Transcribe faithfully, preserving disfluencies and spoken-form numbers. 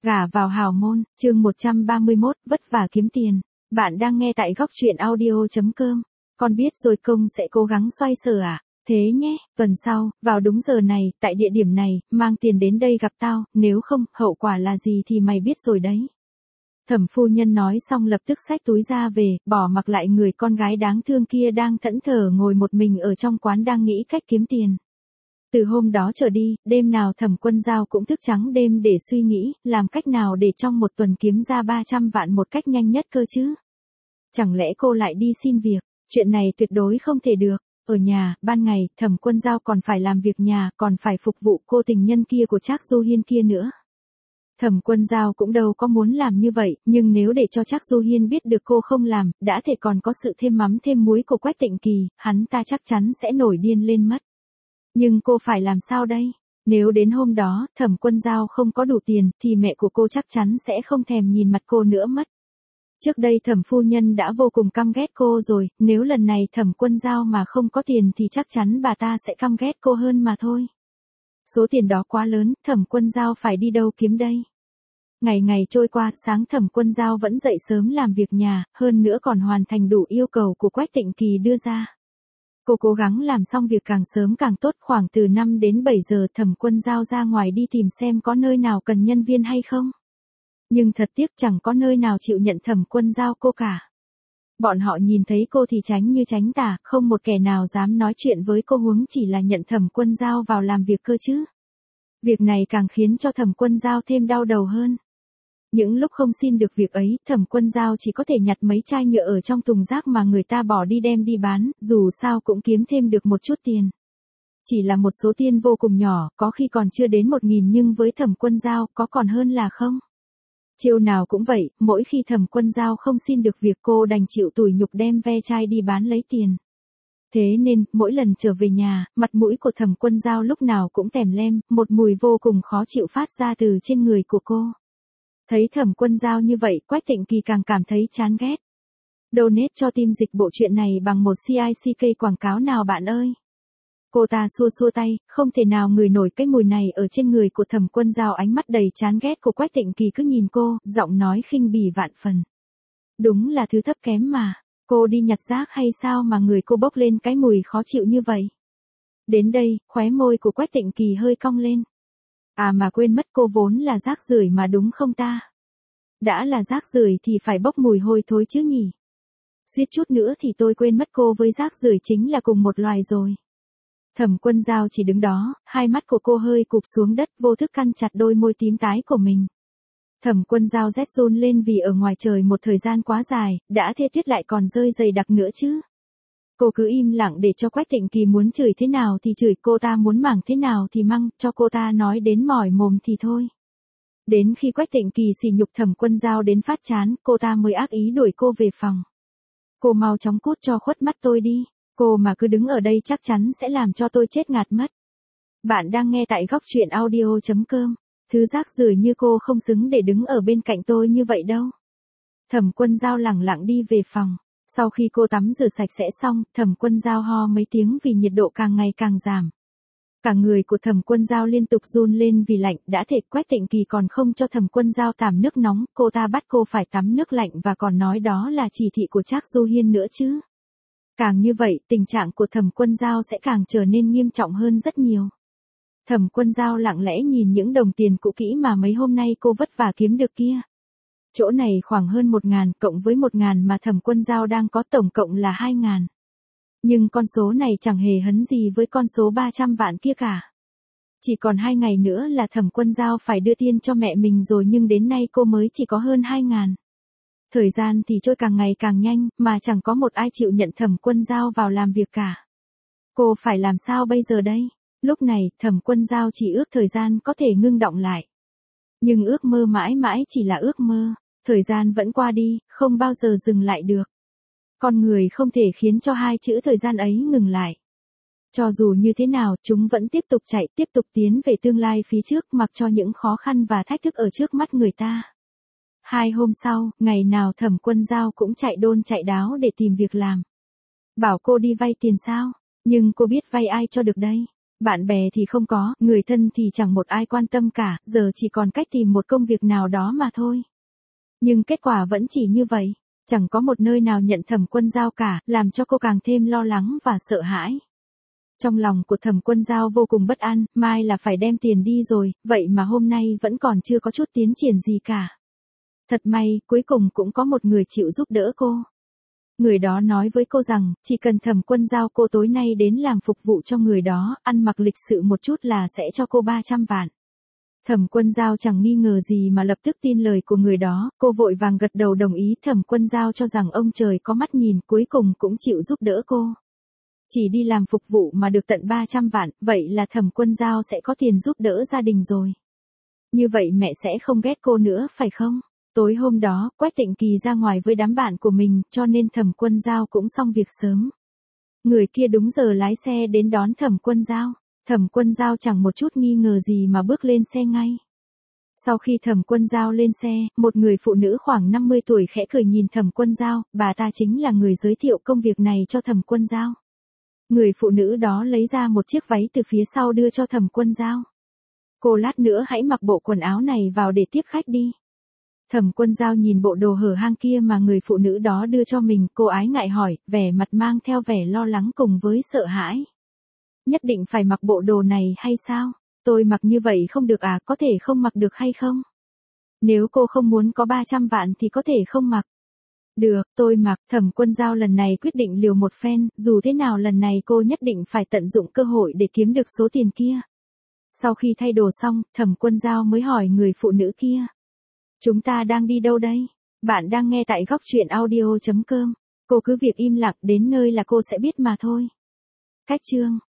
Gả vào hào môn, chương một trăm ba mươi mốt, vất vả kiếm tiền. Bạn đang nghe tại góc truyện audio chấm com. Con biết rồi, công sẽ cố gắng xoay sở à? Thế nhé, tuần sau, vào đúng giờ này, tại địa điểm này, mang tiền đến đây gặp tao, nếu không, hậu quả là gì thì mày biết rồi đấy. Thẩm phu nhân nói xong lập tức xách túi ra về, bỏ mặc lại người con gái đáng thương kia đang thẫn thờ ngồi một mình ở trong quán đang nghĩ cách kiếm tiền. Từ hôm đó trở đi, đêm nào Thẩm Quân Dao cũng thức trắng đêm để suy nghĩ, làm cách nào để trong một tuần kiếm ra ba trăm vạn một cách nhanh nhất cơ chứ. Chẳng lẽ cô lại đi xin việc, chuyện này tuyệt đối không thể được. Ở nhà, ban ngày, Thẩm Quân Dao còn phải làm việc nhà, còn phải phục vụ cô tình nhân kia của Trác Du Hiên kia nữa. Thẩm Quân Dao cũng đâu có muốn làm như vậy, nhưng nếu để cho Trác Du Hiên biết được cô không làm, đã thể còn có sự thêm mắm thêm muối của Quách Tịnh Kỳ, hắn ta chắc chắn sẽ nổi điên lên mất. Nhưng cô phải làm sao đây? Nếu đến hôm đó, Thẩm Quân Dao không có đủ tiền, thì mẹ của cô chắc chắn sẽ không thèm nhìn mặt cô nữa mất. Trước đây Thẩm phu nhân đã vô cùng căm ghét cô rồi, nếu lần này Thẩm Quân Dao mà không có tiền thì chắc chắn bà ta sẽ căm ghét cô hơn mà thôi. Số tiền đó quá lớn, Thẩm Quân Dao phải đi đâu kiếm đây? Ngày ngày trôi qua, sáng Thẩm Quân Dao vẫn dậy sớm làm việc nhà, hơn nữa còn hoàn thành đủ yêu cầu của Quách Tịnh Kỳ đưa ra. Cô cố gắng làm xong việc càng sớm càng tốt, khoảng từ năm đến bảy giờ Thẩm Quân Dao ra ngoài đi tìm xem có nơi nào cần nhân viên hay không. Nhưng thật tiếc chẳng có nơi nào chịu nhận Thẩm Quân Dao cô cả. Bọn họ nhìn thấy cô thì tránh như tránh tà, không một kẻ nào dám nói chuyện với cô, huống chỉ là nhận Thẩm Quân Dao vào làm việc cơ chứ. Việc này càng khiến cho Thẩm Quân Dao thêm đau đầu hơn. Những lúc không xin được việc ấy, Thẩm Quân Dao chỉ có thể nhặt mấy chai nhựa ở trong thùng rác mà người ta bỏ đi đem đi bán, dù sao cũng kiếm thêm được một chút tiền. Chỉ là một số tiền vô cùng nhỏ, có khi còn chưa đến một nghìn nhưng với Thẩm Quân Dao có còn hơn là không. Chiều nào cũng vậy, mỗi khi Thẩm Quân Dao không xin được việc cô đành chịu tủi nhục đem ve chai đi bán lấy tiền. Thế nên, mỗi lần trở về nhà, mặt mũi của Thẩm Quân Dao lúc nào cũng tèm lem, một mùi vô cùng khó chịu phát ra từ trên người của cô. Thấy Thẩm Quân Dao như vậy, Quách Tịnh Kỳ càng cảm thấy chán ghét. Donate cho team dịch bộ truyện này bằng một xê i xê ca quảng cáo nào bạn ơi. Cô ta xua xua tay, không thể nào ngửi nổi cái mùi này ở trên người của Thẩm Quân Dao. Ánh mắt đầy chán ghét của Quách Tịnh Kỳ cứ nhìn cô, giọng nói khinh bỉ vạn phần. Đúng là thứ thấp kém mà. Cô đi nhặt rác hay sao mà người cô bốc lên cái mùi khó chịu như vậy? Đến đây, khóe môi của Quách Tịnh Kỳ hơi cong lên. À mà quên mất, cô vốn là rác rưởi mà đúng không ta? Đã là rác rưởi thì phải bốc mùi hôi thối chứ nhỉ? Suýt chút nữa thì tôi quên mất cô với rác rưởi chính là cùng một loài rồi. Thẩm Quân Dao chỉ đứng đó, hai mắt của cô hơi cụp xuống đất, vô thức cắn chặt đôi môi tím tái của mình. Thẩm Quân Dao rét run lên vì ở ngoài trời một thời gian quá dài, đã thế tuyết lại còn rơi dày đặc nữa chứ. Cô cứ im lặng để cho Quách Tịnh Kỳ muốn chửi thế nào thì chửi, cô ta muốn mắng thế nào thì mắng, cho cô ta nói đến mỏi mồm thì thôi. Đến khi Quách Tịnh Kỳ sỉ nhục Thẩm Quân Dao đến phát chán, cô ta mới ác ý đuổi cô về phòng. Cô mau chóng cút cho khuất mắt tôi đi, cô mà cứ đứng ở đây chắc chắn sẽ làm cho tôi chết ngạt mất. Bạn đang nghe tại góc truyện audio chấm com. Thứ rác rưởi như cô không xứng để đứng ở bên cạnh tôi như vậy đâu. Thẩm Quân Dao lẳng lặng đi về phòng. Sau khi cô tắm rửa sạch sẽ xong, Thẩm Quân Dao ho mấy tiếng vì nhiệt độ càng ngày càng giảm. Cả người của Thẩm Quân Dao liên tục run lên vì lạnh, đã thể Quách Tịnh Kỳ còn không cho Thẩm Quân Dao tắm nước nóng, cô ta bắt cô phải tắm nước lạnh và còn nói đó là chỉ thị của Trác Du Hiên nữa chứ. Càng như vậy, tình trạng của Thẩm Quân Dao sẽ càng trở nên nghiêm trọng hơn rất nhiều. Thẩm Quân Dao lặng lẽ nhìn những đồng tiền cũ kỹ mà mấy hôm nay cô vất vả kiếm được kia. Chỗ này khoảng hơn một ngàn, cộng với một ngàn mà Thẩm Quân Dao đang có tổng cộng là hai ngàn. Nhưng con số này chẳng hề hấn gì với con số ba trăm vạn kia cả. Chỉ còn hai ngày nữa là Thẩm Quân Dao phải đưa tiền cho mẹ mình rồi, nhưng đến nay cô mới chỉ có hơn hai ngàn. Thời gian thì trôi càng ngày càng nhanh, mà chẳng có một ai chịu nhận Thẩm Quân Dao vào làm việc cả. Cô phải làm sao bây giờ đây? Lúc này, Thẩm Quân Dao chỉ ước thời gian có thể ngưng đọng lại. Nhưng ước mơ mãi mãi chỉ là ước mơ. Thời gian vẫn qua đi, không bao giờ dừng lại được. Con người không thể khiến cho hai chữ thời gian ấy ngừng lại. Cho dù như thế nào, chúng vẫn tiếp tục chạy, tiếp tục tiến về tương lai phía trước, mặc cho những khó khăn và thách thức ở trước mắt người ta. Hai hôm sau, ngày nào Thẩm Quân Dao cũng chạy đôn chạy đáo để tìm việc làm. Bảo cô đi vay tiền sao? Nhưng cô biết vay ai cho được đây? Bạn bè thì không có, người thân thì chẳng một ai quan tâm cả, giờ chỉ còn cách tìm một công việc nào đó mà thôi. Nhưng kết quả vẫn chỉ như vậy, chẳng có một nơi nào nhận Thẩm Quân Dao cả, làm cho cô càng thêm lo lắng và sợ hãi. Trong lòng của Thẩm Quân Dao vô cùng bất an, mai là phải đem tiền đi rồi, vậy mà hôm nay vẫn còn chưa có chút tiến triển gì cả. Thật may, cuối cùng cũng có một người chịu giúp đỡ cô. Người đó nói với cô rằng, chỉ cần Thẩm Quân Dao cô tối nay đến làm phục vụ cho người đó, ăn mặc lịch sự một chút là sẽ cho cô ba trăm vạn. Thẩm Quân Dao chẳng nghi ngờ gì mà lập tức tin lời của người đó, cô vội vàng gật đầu đồng ý. Thẩm Quân Dao cho rằng ông trời có mắt nhìn, cuối cùng cũng chịu giúp đỡ cô. Chỉ đi làm phục vụ mà được tận ba trăm vạn, vậy là Thẩm Quân Dao sẽ có tiền giúp đỡ gia đình rồi. Như vậy mẹ sẽ không ghét cô nữa phải không? Tối hôm đó, Quách Tịnh Kỳ ra ngoài với đám bạn của mình, cho nên Thẩm Quân Dao cũng xong việc sớm. Người kia đúng giờ lái xe đến đón Thẩm Quân Dao. Thẩm Quân Dao chẳng một chút nghi ngờ gì mà bước lên xe ngay. Sau khi Thẩm Quân Dao lên xe, một người phụ nữ khoảng năm mươi tuổi khẽ cười nhìn Thẩm Quân Dao, bà ta chính là người giới thiệu công việc này cho Thẩm Quân Dao. Người phụ nữ đó lấy ra một chiếc váy từ phía sau đưa cho Thẩm Quân Dao. Cô lát nữa hãy mặc bộ quần áo này vào để tiếp khách đi. Thẩm Quân Dao nhìn bộ đồ hở hang kia mà người phụ nữ đó đưa cho mình, cô ái ngại hỏi, vẻ mặt mang theo vẻ lo lắng cùng với sợ hãi. Nhất định phải mặc bộ đồ này hay sao? Tôi mặc như vậy không được à, có thể không mặc được hay không? Nếu cô không muốn có ba trăm vạn thì có thể không mặc. Được, tôi mặc. Thẩm Quân Dao lần này quyết định liều một phen, dù thế nào lần này cô nhất định phải tận dụng cơ hội để kiếm được số tiền kia. Sau khi thay đồ xong, Thẩm Quân Dao mới hỏi người phụ nữ kia. Chúng ta đang đi đâu đây? Bạn đang nghe tại góc truyện audio chấm com. Cô cứ việc im lặng, đến nơi là cô sẽ biết mà thôi. Cách chương